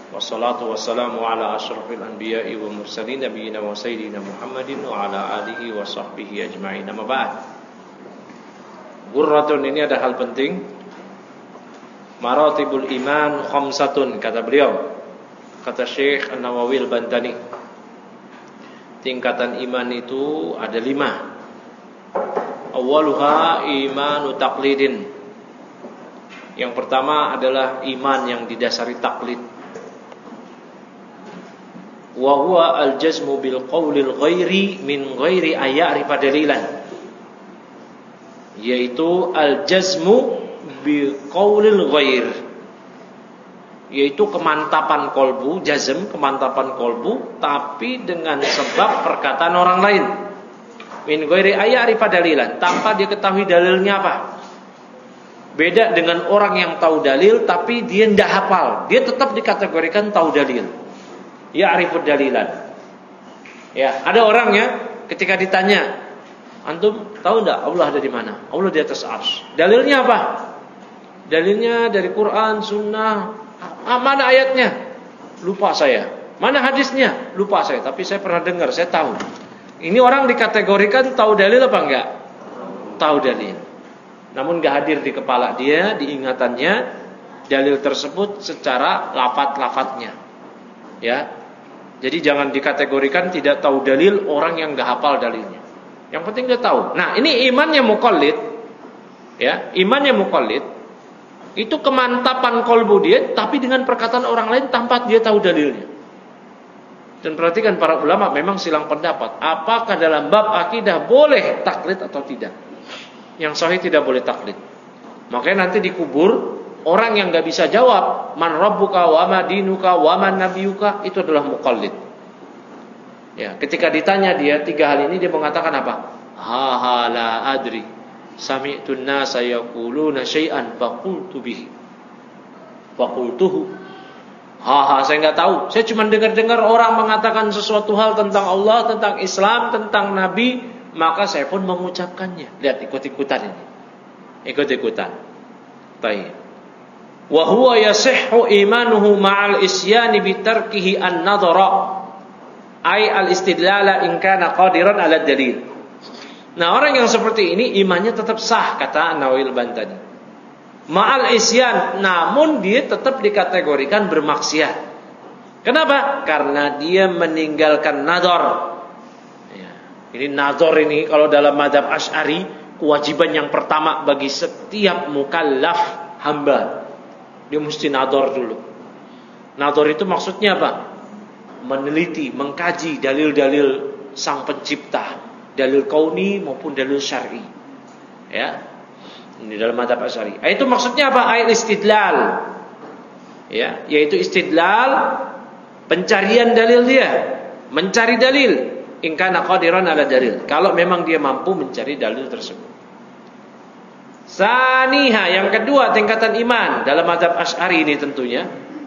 Wassalatu wassalamu ala asyrafil anbiya'i wa mursalin nabiyina wa sayyidina Muhammadin wa ala alihi wa sahbihi ajma'in. Amma ba'd. Gurratun, ini ada hal penting. Maratibul iman khamsatun, kata beliau. Kata Syekh An-Nawawi Al-Bantani, tingkatan iman itu ada 5. Awwaluha imanu taqlidin. Yang pertama adalah iman yang didasari taklid. Wa huwa al-jazmu bil qawlil ghairi min ghairi aya'rifa dalilan. Yaitu al-jazmu bil qawlil ghair, yaitu kemantapan kolbu, jazm, kemantapan kolbu, tapi dengan sebab perkataan orang lain. Min ghairi aya'rifa dalilan, tanpa dia ketahui dalilnya apa. Beda dengan orang yang tahu dalil tapi dia tidak hafal, dia tetap dikategorikan tahu dalil. Ya'rifud dalilan. Ya, ada orang ya, ketika ditanya, antum tahu enggak Allah ada di mana? Allah di atas arsy. Dalilnya apa? Dalilnya dari Quran, Sunnah. Mana ayatnya? Lupa saya. Mana hadisnya? Lupa saya. Tapi saya pernah dengar, saya tahu. Ini orang dikategorikan tahu dalil apa enggak? Tahu dalil. Namun enggak hadir di kepala dia, di ingatannya dalil tersebut secara lafaz-lafaznya. Ya. Jadi jangan dikategorikan tidak tahu dalil orang yang enggak hafal dalilnya. Yang penting dia tahu. Nah, ini imannya muqallid. Ya, imannya muqallid itu kemantapan kolbu dia tapi dengan perkataan orang lain tanpa dia tahu dalilnya. Dan perhatikan para ulama memang silang pendapat, apakah dalam bab akidah boleh taklid atau tidak. Yang sahih tidak boleh taklid. Makanya nanti dikubur orang yang enggak bisa jawab man rabbuka wa ma dinuka wa man nabiyuka, itu adalah muqallid. Ya, ketika ditanya dia 3 hal ini, dia mengatakan apa? Ha la adri. Sami'tu an-nasa yaquluna syai'an faqultu bihi. Faqultuhu. Saya enggak tahu. Saya cuma dengar-dengar orang mengatakan sesuatu hal tentang Allah, tentang Islam, tentang Nabi, maka saya pun mengucapkannya. Lihat, ikut-ikutan ini. Ikut-ikutan. Baik. Wa huwa yasihhu imanuhu ma'al isyani bi tarkihi an-nadhara ay al-istidlala in kana qadiran 'ala dalil. Nah, orang yang seperti ini imannya tetap sah, kata Nawawi Al-Bantani. Ma'al isyan, namun dia tetap dikategorikan bermaksiat. Kenapa? Karena dia meninggalkan nadhar. Ya, ini nadhar ini kalau dalam mazhab Asy'ari kewajiban yang pertama bagi setiap mukallaf hamba. Dia mesti nadhar dulu. Nadhar itu maksudnya apa? Meneliti, mengkaji dalil-dalil Sang Pencipta, dalil kauni maupun dalil syar'i. Ya. Ini dalam mazhab Asy'ari. Itu maksudnya apa? Ayat istidlal. Ya, yaitu istidlal, pencarian dalil dia, mencari dalil. In kana qadiran 'ala dalil. Kalau memang dia mampu mencari dalil tersebut. Saniha, yang kedua tingkatan iman dalam mazhab Asy'ari ini tentunya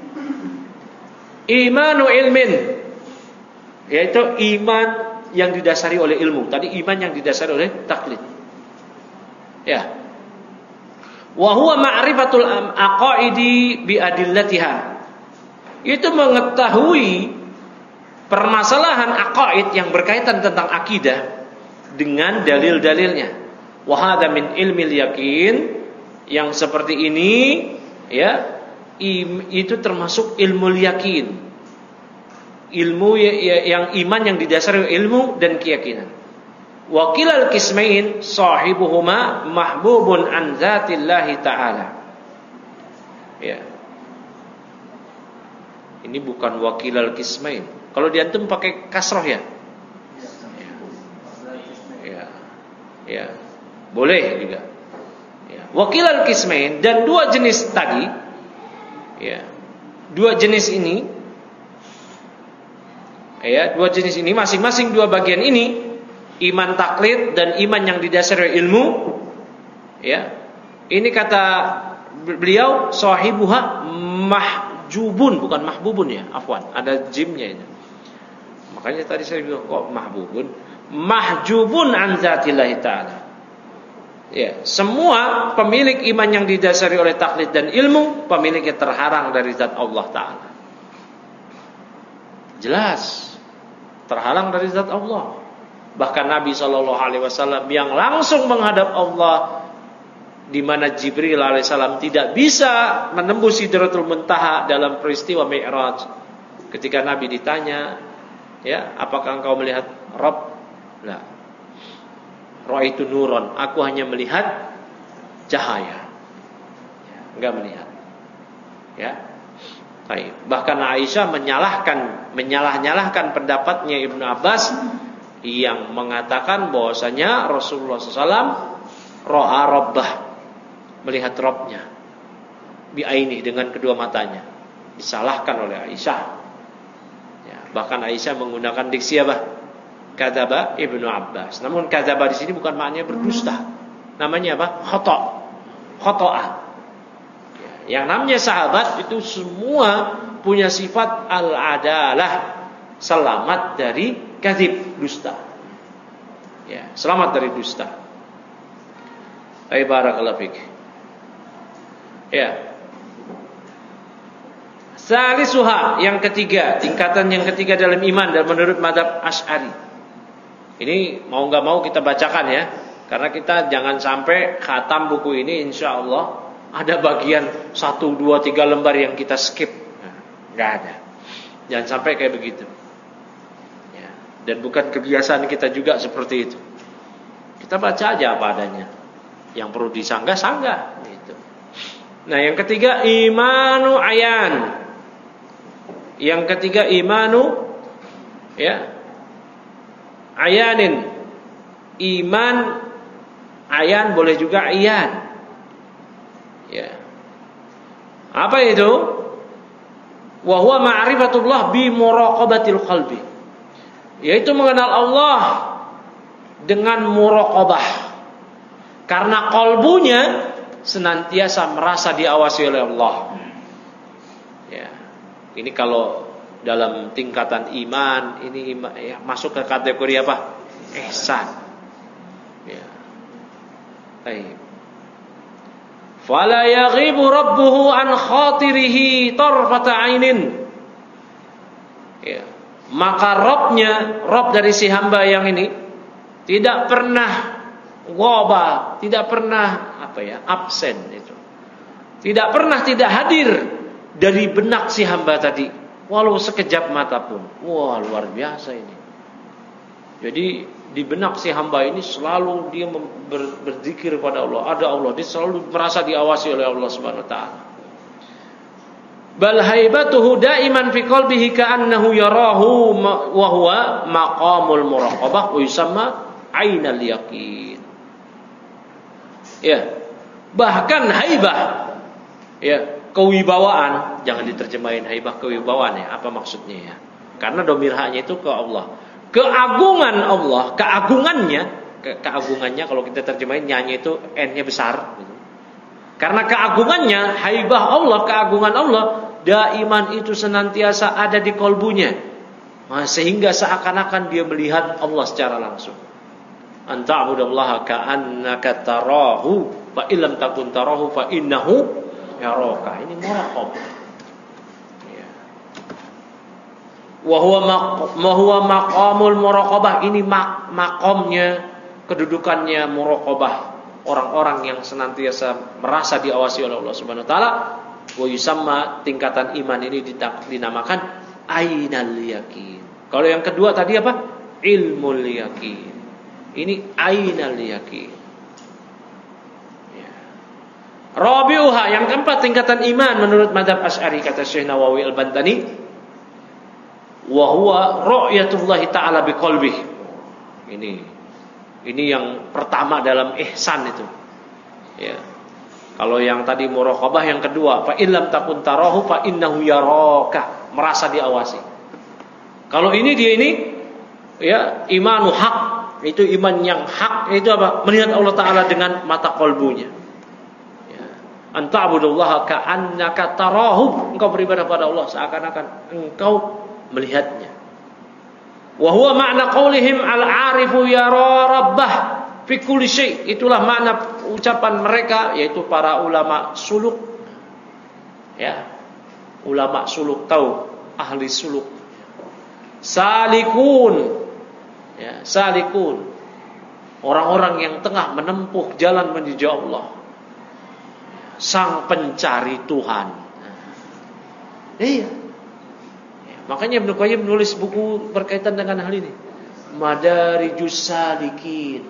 imanu ilmin, yaitu iman yang didasari oleh ilmu. Tadi iman yang didasari oleh taklid. Ya. Wa huwa ma'rifatul aqaidi bi adillatiha. Itu mengetahui permasalahan aqaid yang berkaitan tentang akidah dengan dalil-dalilnya. Wa hadza min ilmil yakin, yang seperti ini ya, itu termasuk ilmu yakin. Ilmu yang iman yang didasari ilmu dan keyakinan. Wa kilal qismain sahibuhuma mahbubun an dzatillahi ta'ala. Ya. Ini bukan wakilal qismain. Kalau diantum pakai kasroh ya. Ya. Ya. Boleh juga. Ya. Wakilal qismain, dan 2 jenis tadi. Ya. 2 jenis ini. Ya, 2 jenis ini masing-masing 2 bagian ini, iman taklid dan iman yang didasari ilmu. Ya. Ini kata beliau sahibuha mahjubun, bukan mahbubun ya, afwan, ada jimnya ini. Makanya tadi saya bilang kok mahbubun, mahjubun an dzatillahi ta'ala. Ya, semua pemilik iman yang didasari oleh taklid dan ilmu, pemiliknya terharang dari zat Allah Ta'ala. jelas terhalang dari zat Allah. Bahkan Nabi SAW yang langsung menghadap Allah, di mana Jibril alaihissalam tidak bisa menembus Sidratul Muntaha dalam peristiwa Mi'raj. Ketika Nabi ditanya, ya, apakah engkau melihat Rabb? La. Ra'aitu nuron, aku hanya melihat cahaya. Ya, enggak melihat. Ya. Baik. Bahkan Aisyah menyalah-nyalahkan pendapatnya Ibnu Abbas yang mengatakan bahwasanya Rasulullah SAW ra'a Rabbah, melihat Rabbnya bi'aini, dengan kedua matanya. Disalahkan oleh Aisyah. Ya, bahkan Aisyah menggunakan diksi apa? Kadzaba Ibnu Abbas. Namun kadzaba di sini bukan maknanya berdusta. Namanya apa? Khoto'ah. Ya, yang namanya sahabat itu semua punya sifat al-adalah, selamat dari kadzib, dusta. Ya, selamat dari dusta. Barakallahu fik. Ya. Salisuha, yang ketiga, tingkatan yang ketiga dalam iman dan menurut mazhab Asy'ari. Ini mau enggak mau kita bacakan ya, karena kita jangan sampai khatam buku ini insyaallah ada bagian 1, 2, 3 lembar yang kita skip. Enggak ada. Jangan sampai kayak begitu. Ya, dan bukan kebiasaan kita juga seperti itu. Kita baca aja apa adanya. Yang perlu disanggah gitu. Nah, yang ketiga imanu ayan. Yang ketiga imanu, ya, ayanin. Iman ayan, boleh juga ayan. Ya. Apa itu? Wa huwa ma'rifatullah bi muraqabatil qalbi. Yaitu mengenal Allah dengan muraqabah. Karena kalbunya senantiasa merasa diawasi oleh Allah. Ya. Ini kalau dalam tingkatan iman, ini ya, masuk ke kategori apa? Ihsan. Ya. Baik. Fala yaghibu rabbuhu an khatirihi tarfata ainin. Ya. Maka Rabb dari si hamba yang ini tidak pernah ghaba, tidak pernah absen itu. Tidak pernah tidak hadir dari benak si hamba tadi, walau sekejap mata pun. Wah, luar biasa ini. Jadi di benak si hamba ini selalu dia berzikir pada Allah, ada Allah, dia selalu merasa diawasi oleh Allah Subhanahu wa taala. Bal haibatuhu daiman fi qalbihi ka'annahu yarahu wa huwa maqamul muraqabah wa yusamma ainal yaqin. Ya. Bahkan haibah, ya, kewibawaan, jangan diterjemahin haibah kewibawaan ya, apa maksudnya ya? Karena domir haknya itu ke Allah. Keagungan Allah, keagungannya kalau kita terjemahin nyanyi itu N-nya besar gitu. Karena keagungannya, haibah Allah, keagungan Allah, daiman itu senantiasa ada di kolbunya. Nah, sehingga seakan-akan dia melihat Allah secara langsung. Anta'budallaha ka'annaka tarahu fa illam takun tarahu fa innahu yaraka. Ini muraqab. Ya. Wa huwa maqamul muraqabah. Ini makomnya, kedudukannya muraqabah. Orang-orang yang senantiasa merasa diawasi oleh Allah Subhanahu wa taala. Wa yusamma, tingkatan iman ini dinamakan ainal yaqin. Kalau yang kedua tadi apa? Ilmul yaqin. Ini ainal yaqin. Ya. Rabi'uha, yang keempat tingkatan iman menurut mazhab Asy'ari, kata Syekh Nawawi Al-Bantani, wa huwa ru'yatullah ta'ala biqalbihi. Ini yang pertama dalam ihsan itu. Ya. Kalau yang tadi muraqabah, yang kedua fa illam takun tarahu fa innahu yaraka, merasa diawasi. Kalau ini dia ini ya imanu haq, itu iman yang hak, itu apa? Melihat Allah Ta'ala dengan mata kolbunya. Ya. Anta'budullaha ka'annaka tarahu, engkau beribadah pada Allah seakan-akan engkau melihatnya. Wa huwa ma'na qaulihim al-'arifu yara rabbah fi kulli syai'. Itulah makna ucapan mereka, yaitu para ulama suluk. Ya. Ulama suluk tahu, ahli suluk. salikun. Ya, salikun. Orang-orang yang tengah menempuh jalan menuju Allah. Sang pencari Tuhan. Iya. Makanya Ibnu Qayyim nulis buku berkaitan dengan hal ini. Madarijus Salikin.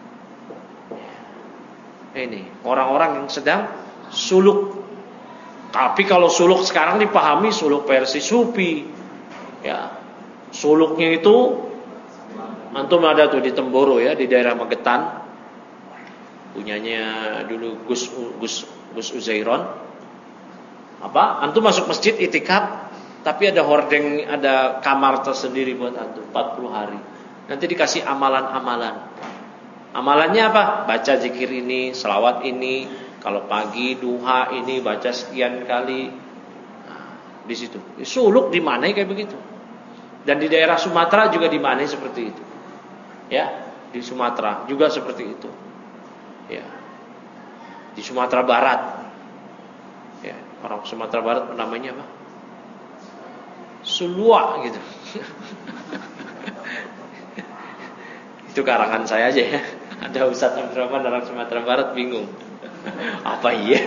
Ini orang-orang yang sedang suluk. Tapi kalau suluk sekarang dipahami suluk versi Sufi. Ya. Suluknya itu antum ada tuh di Temboro ya, di daerah Magetan. Punyanya dulu Gus Uzairon. Apa? Antum masuk masjid itikaf, tapi ada hordeng, ada kamar tersendiri buat antum 40 hari. Nanti dikasih amalan-amalan. Amalannya apa? Baca zikir ini, selawat ini, kalau pagi duha ini baca sekian kali. Nah, di situ. Suluk di mana kayak begitu. Dan di daerah Sumatera juga di mana seperti itu. Ya, di Sumatera juga seperti itu. Ya. Di Sumatera Barat. Ya, orang Sumatera Barat namanya apa? Sulua gitu. Itu karangan saya aja ya. Ada Ustaz Abdurrahman orang Sumatera Barat bingung. Apa iya?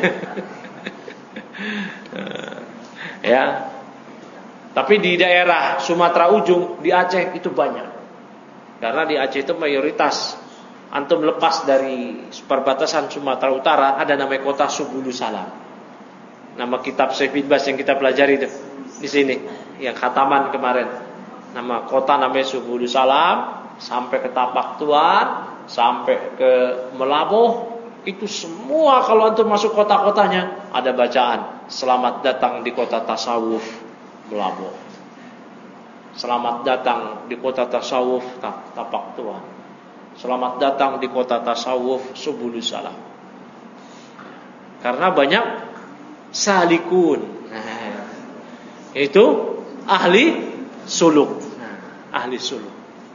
Ya. Tapi di daerah Sumatera ujung, di Aceh itu banyak. Karena di Aceh itu mayoritas. Antum lepas dari perbatasan Sumatera Utara, ada namanya kota Subulu Salam. Nama kitab Syekh bin Baz yang kita pelajari itu di sini, yang khataman kemarin. Nama kota namanya Subulu Salam, sampai ke Tapak Tuan, sampai ke Melaboh. Itu semua kalau antum masuk kota-kotanya ada bacaan selamat datang di kota tasawuf Melaboh. Selamat datang di kota tasawuf Tapak Tuan. Selamat datang di kota tasawuf Subulu Salam. Karena banyak salikun. Nah, itu ahli suluk. Ahli suluk.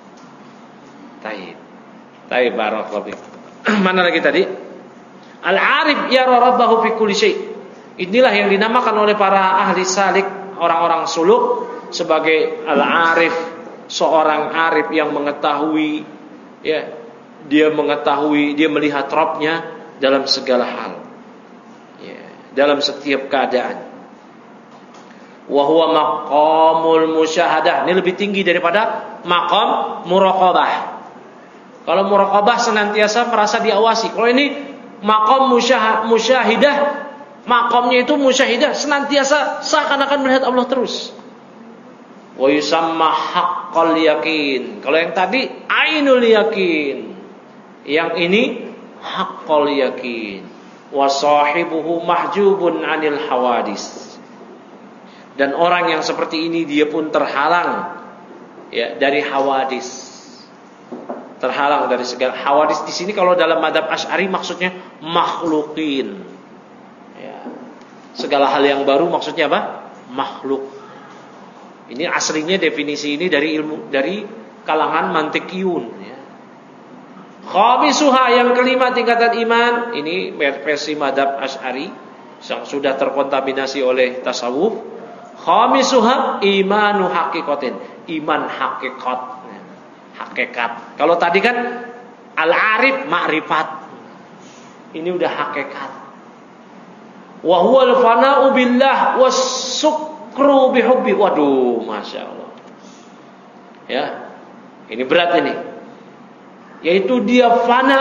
Taib barakallahu fiik. Mana lagi tadi? Al-arif yara rabbahu fi kulli syai'. Inilah yang dinamakan oleh para ahli salik, orang-orang suluk, sebagai al-arif, seorang arif yang mengetahui, ya, dia mengetahui, dia melihat Rabbnya dalam segala hal, ya, dalam setiap keadaan. Wa huwa maqamul musyahadah. Ini lebih tinggi daripada maqam muraqabah. Kalau muraqabah senantiasa merasa diawasi. Kalau ini maqam musyahidah, maqamnya itu musyahidah, senantiasa seakan-akan melihat Allah terus. Wa yusamma haqqal yakin. Kalau yang tadi ainul yakin, yang ini haqqal yakin. Wa sahibuhu mahjubun 'anil hawadis. Dan orang yang seperti ini dia pun terhalang, ya, dari hawadis. Terhalang dari segala hawadis. Di sini kalau dalam madhab Asy'ari maksudnya makhlukin. Ya. Segala hal yang baru maksudnya apa? Makhluk. Ini aslinya definisi ini dari ilmu, dari kalangan mantikiyun, ya. Khamisuha, yang kelima tingkatan iman. Ini versi madhab Asy'ari yang sudah terkontaminasi oleh tasawuf. Khamisuha imanu haqiqatin, iman hakikat. Hakikat. Kalau tadi kan al-arif ma'rifat. Ini udah hakikat. Wa huwal fana'u billah was-sukru bihubbi. Waduh, Masya Allah. Ya. Ini berat ini. Yaitu dia fana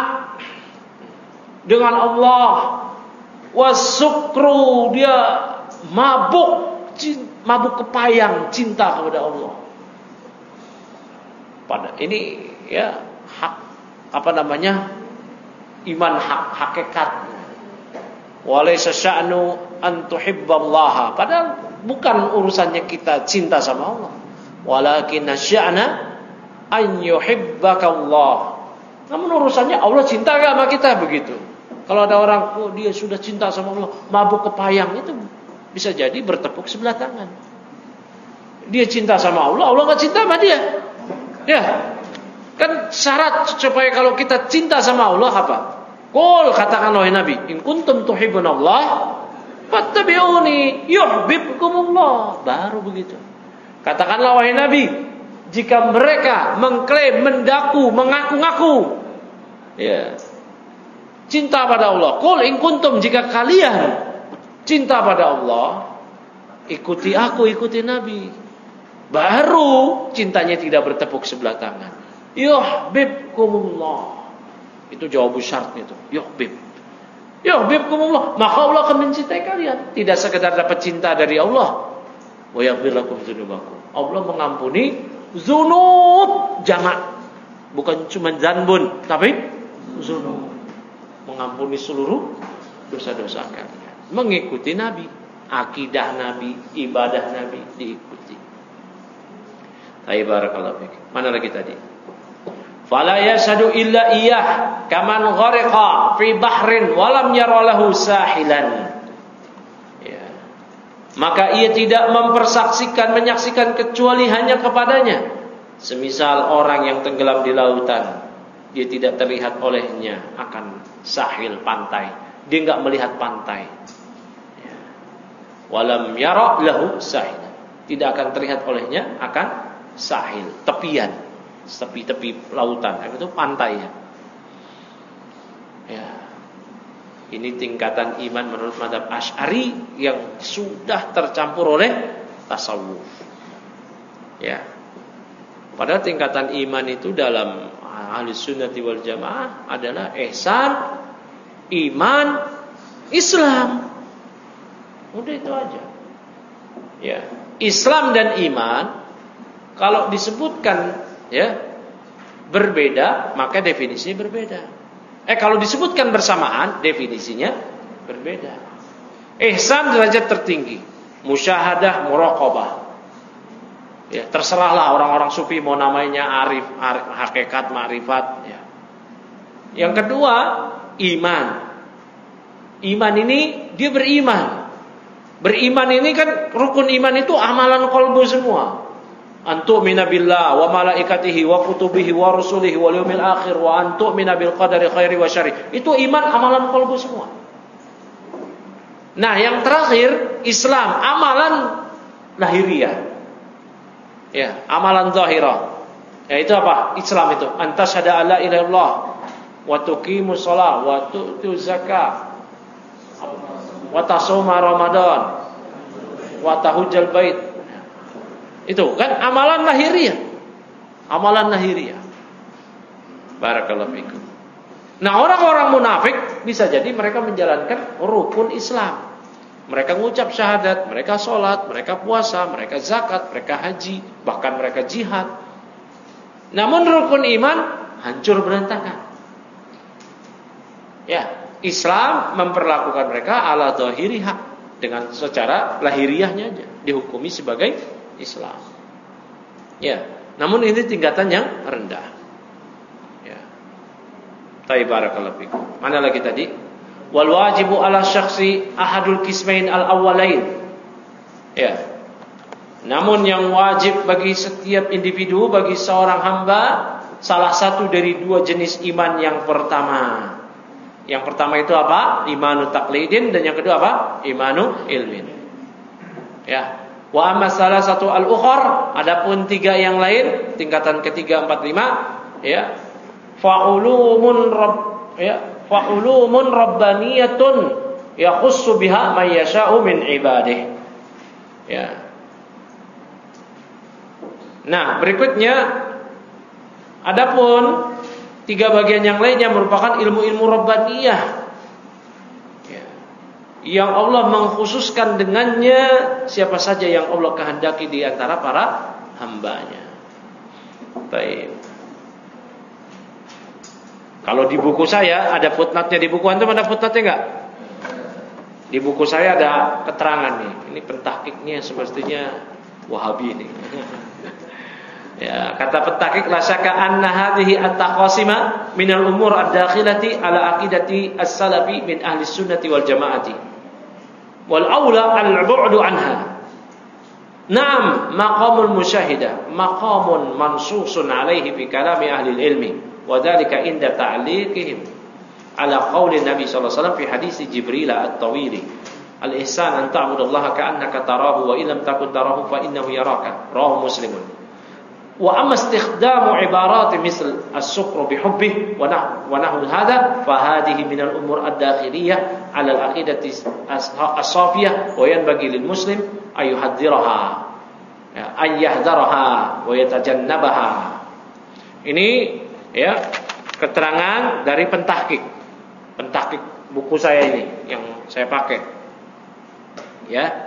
dengan Allah. Was-sukru, dia mabuk kepayang cinta kepada Allah. Pada ini ya hak, apa namanya, iman hakikat. Walaysa sya'nu an tuhibballaha. Padahal bukan urusannya kita cinta sama Allah. Walakin sya'na an yuhibbakallah. Namun urusannya Allah cinta enggak sama kita, begitu. Kalau ada orang, oh, dia sudah cinta sama Allah, mabuk kepayang, itu bisa jadi bertepuk sebelah tangan. Dia cinta sama Allah, Allah enggak cinta sama dia. Ya, kan syarat supaya kalau kita cinta sama Allah apa? Qul, katakan wahai Nabi, in kuntum tuhibbunallah fattabi'uni yuhibbukumullah. Baru begitu. Katakanlah wahai Nabi, jika mereka mengklaim, mendaku, mengaku-ngaku ya, cinta pada Allah, qul in kuntum, jika kalian cinta pada Allah, ikuti aku, ikuti Nabi. Baru cintanya tidak bertepuk sebelah tangan. Yuhibbukumullah. Itu jawab syaratnya itu. Yuhibbukumullah. Maka Allah akan mencintai kalian. Tidak sekedar dapat cinta dari Allah. Wa yaghfir lakum dzunubakum. Allah mengampuni dzunub jamak. Bukan cuma dzanbun, tapi dzunub. Mengampuni seluruh dosa-dosa kalian. Mengikuti Nabi, akidah Nabi, ibadah Nabi diikuti. Barakallahu fiik. Mana lagi tadi? Fala yashhadu illa iyyah kaman ghariqa fi bahrin wa lam yara lahu sahilan. Ya. Maka ia tidak menyaksikan kecuali hanya kepadanya. Semisal orang yang tenggelam di lautan, dia tidak terlihat olehnya akan sahil pantai. Dia enggak melihat pantai. Ya. Walam yara lahu sahilan. Tidak akan terlihat olehnya akan sahil, tepian. Tepi-tepi lautan, itu pantai ya. Ya. Ini tingkatan iman menurut mazhab Asy'ari yang sudah tercampur oleh tasawuf. Ya. Padahal tingkatan iman itu dalam Ahlus Sunnati wal Jamaah adalah ihsan, iman, Islam. Udah itu aja. Ya. Islam dan iman kalau disebutkan ya berbeda, maka definisinya berbeda. Kalau disebutkan bersamaan, definisinya berbeda. Ihsan derajat tertinggi, musyahadah, muraqabah. Ya, terserahlah orang-orang sufi mau namanya arif, hakikat, ma'rifat ya. Yang kedua, iman. Iman ini dia beriman. Beriman ini kan rukun iman itu amalan qalbu semua. Antu'mina billah wa malaikatihi wa kutubihi wa rusulihi wal yawmil akhir wa antu'mina bil qadari khairi wa syarri. Itu iman, amalan qalbu semua. Nah, yang terakhir Islam, amalan lahiriah. Ya, amalan zahirah. Yaitu apa? Islam itu antasyhada alla ilaha illallah wa tuqimus shalah wa tu'tuz zakah wa tasuma ramadan wa tahujjal bait. Itu kan amalan lahiriah. Amalan lahiriah. Barakallahu fikum. Nah, orang-orang munafik bisa jadi mereka menjalankan rukun Islam. Mereka mengucap syahadat, mereka sholat, mereka puasa, mereka zakat, mereka haji, bahkan mereka jihad. Namun rukun iman hancur berantakan. Ya, Islam memperlakukan mereka ala zahiriha, dengan secara lahiriahnya aja dihukumi sebagai Islam. Ya, namun ini tingkatan yang rendah. Ya. Barakallahu fikum. Mana lagi tadi? Wal wajibu ala syakhsi ahadul qismain al awwalain. Ya. Namun yang wajib bagi setiap individu, bagi seorang hamba, salah satu dari dua jenis iman yang pertama. Yang pertama itu apa? Imanu taqlidin, dan yang kedua apa? Imanu ilmin. Ya. Wa amma salasatu al-ukhar, adapun tiga yang lain, tingkatan ketiga, 4, 5, ya. Fa'ulumun rabbaniyatun yakhussu biha may yasha'u min ibadih. Ya. Nah, berikutnya adapun tiga bagian yang lainnya merupakan ilmu-ilmu rabbaniyah. Yang Allah mengkhususkan dengannya siapa saja yang Allah kehendaki di antara para hambanya. Baik. Kalau di buku saya ada footnote-nya, di buku antum ada footnote-nya enggak? Di buku saya ada keterangan nih. Ini pentahqiqnya semestinya Wahabi ini. Ya, kata pentahqiq, la syakka anna hadhihi at-taqasima min al-umur ad-dakhilati ala aqidati as-salafi min ahli sunnati wal jamaati. Wal aula al-bu'du anha. Naam, maqamul musyahidah maqamun mansusun alaihi fi kalami ahli ilmi, wa dzalika inda ta'liqihim ala qauli Nabi sallallahu alaihi wasallam fi hadis Jibril at-tawili Al-ihsan an ta'budallaha ka'annaka tarahu wa illam takun tarahu fa innahu yaraka. Rawahu Muslimun. Wa amma istikhdamu ibarat misal as-sukru bihubbihi wa nahwu hadha fa hadhihi min al-umur ad-dakhiliyah 'ala al-aqidati as-safiyah wa yanbaghi lil muslim ay yuhadhdhiraha ay yahdharaha wa yatajannabaha. Ini ya keterangan dari pentahqiq buku saya ini yang saya pakai. Ya.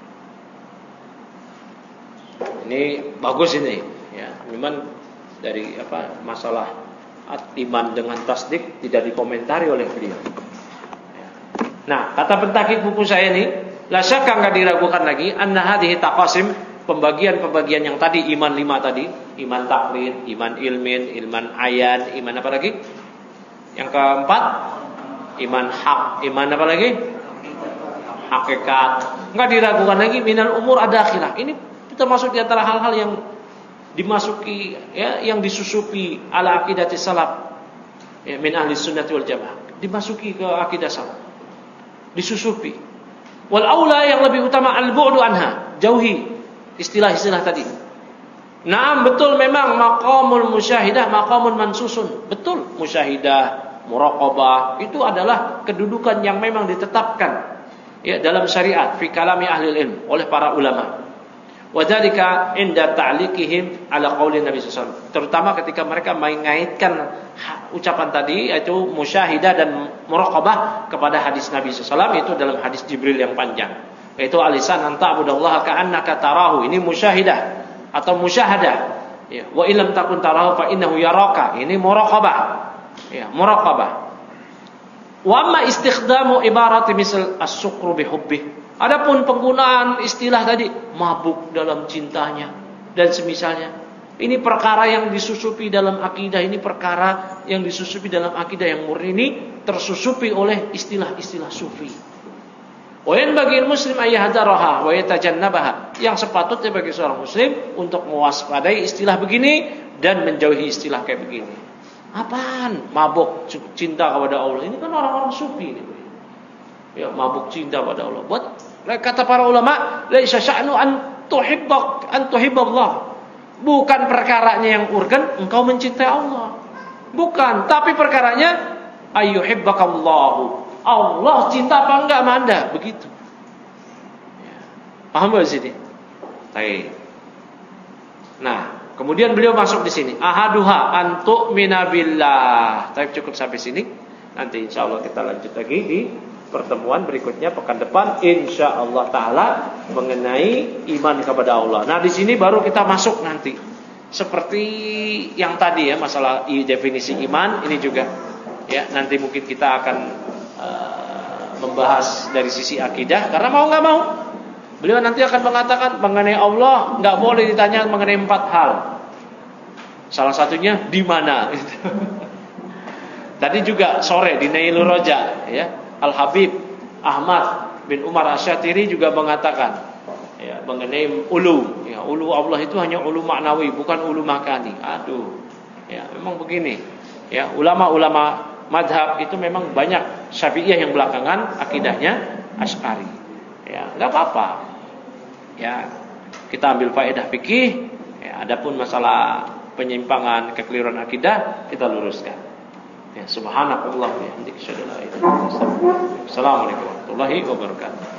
Ini bagus ini, ya. Memang dari masalah iman dengan tasdik tidak dikomentari oleh beliau. Ya. Nah, kata pentahqiq buku saya ini, la syakka enggak diragukan lagi anna hadhihi taqasim, pembagian-pembagian yang tadi, iman 5 tadi, iman taklid, iman ilmin, iman ayan, iman apa lagi? Yang keempat, iman hak, iman apa lagi? Hakikat. Enggak diragukan lagi minal umur adakhirah. Ini termasuk di antara hal-hal yang dimasuki, ya, yang disusupi ala aqidati salaf, ya, min ahli sunnati wal jamaah. Dimasuki ke akidah salaf. Disusupi. Wal aula, yang lebih utama al-bu'du anha, jauhi istilah-istilah tadi. Naam, betul, memang maqamul musyahidah maqamun mansusun. Betul, musyahidah, muraqabah itu adalah kedudukan yang memang ditetapkan, ya, dalam syariat fi kalami ahli ilm oleh para ulama. Wa dzalika inda ta'liqihim ala qauli Nabi sallallahu alaihi wasallam. Terutama ketika mereka mengaitkan ucapan tadi, yaitu musyahidah dan muraqabah, kepada hadis Nabi sallallahu alaihi wasallam, itu dalam hadis Jibril yang panjang, yaitu alisan anta abudallaha ka'annaka tarahu. Ini musyahidah atau musyahadah, ya. Wa illam takun tarahu fa innahu yaraka. Ini muraqabah, ya, muraqabah. Wa amma istikhdamu ibarati misal as-sukru bihubbi. Adapun penggunaan istilah tadi, mabuk dalam cintanya dan semisalnya, ini perkara yang disusupi dalam akidah, ini perkara yang disusupi dalam akidah yang murni, ini tersusupi oleh istilah-istilah sufi. Wa yanbaghi muslim ayyahdaraha wa yatajannabaha. Yang sepatutnya bagi seorang muslim untuk mewaspadai istilah begini dan menjauhi istilah kayak begini. Apaan? Mabuk cinta kepada Allah. Ini kan orang-orang sufi ini. Ya, mabuk cinta pada Allah. Buat kata para ulama, laisa sya'nu an tuhibballah. Bukan perkaranya yang urgen engkau mencintai Allah. Bukan, tapi perkaranya ayyuhibbakallahu. Allah cinta apa enggak sama Anda? Begitu. Ya. Paham enggak sini? Baik. Nah, kemudian beliau masuk di sini. Ahaduha antu'mina billah. Tapi cukup sampai sini. Nanti insyaallah kita lanjut lagi di pertemuan berikutnya pekan depan, insyaallah taala, mengenai iman kepada Allah. Nah, di sini baru kita masuk nanti. Seperti yang tadi, ya, masalah definisi iman ini juga, ya, nanti mungkin kita akan membahas dari sisi akidah, karena mau nggak mau beliau nanti akan mengatakan mengenai Allah nggak boleh ditanya mengenai 4 hal. Salah satunya di mana. Tadi juga sore di Nailur Roja, ya, Al-Habib Ahmad bin Umar Asyatiri juga mengatakan, ya, mengenai ulu, ya, ulu Allah itu hanya ulu maknawi, bukan ulu makani. Aduh, ya, memang begini, ya, ulama-ulama madhab itu memang banyak Syafi'iyah yang belakangan akidahnya Asy'ari, ya, nggak apa-apa, ya, kita ambil faedah fikih, ya, adapun masalah penyimpangan kekeliruan akidah kita luruskan. Ya, subhanallah wa bihamdihi, asyhadu an la ilaha illallah. Assalamualaikum warahmatullahi wabarakatuh.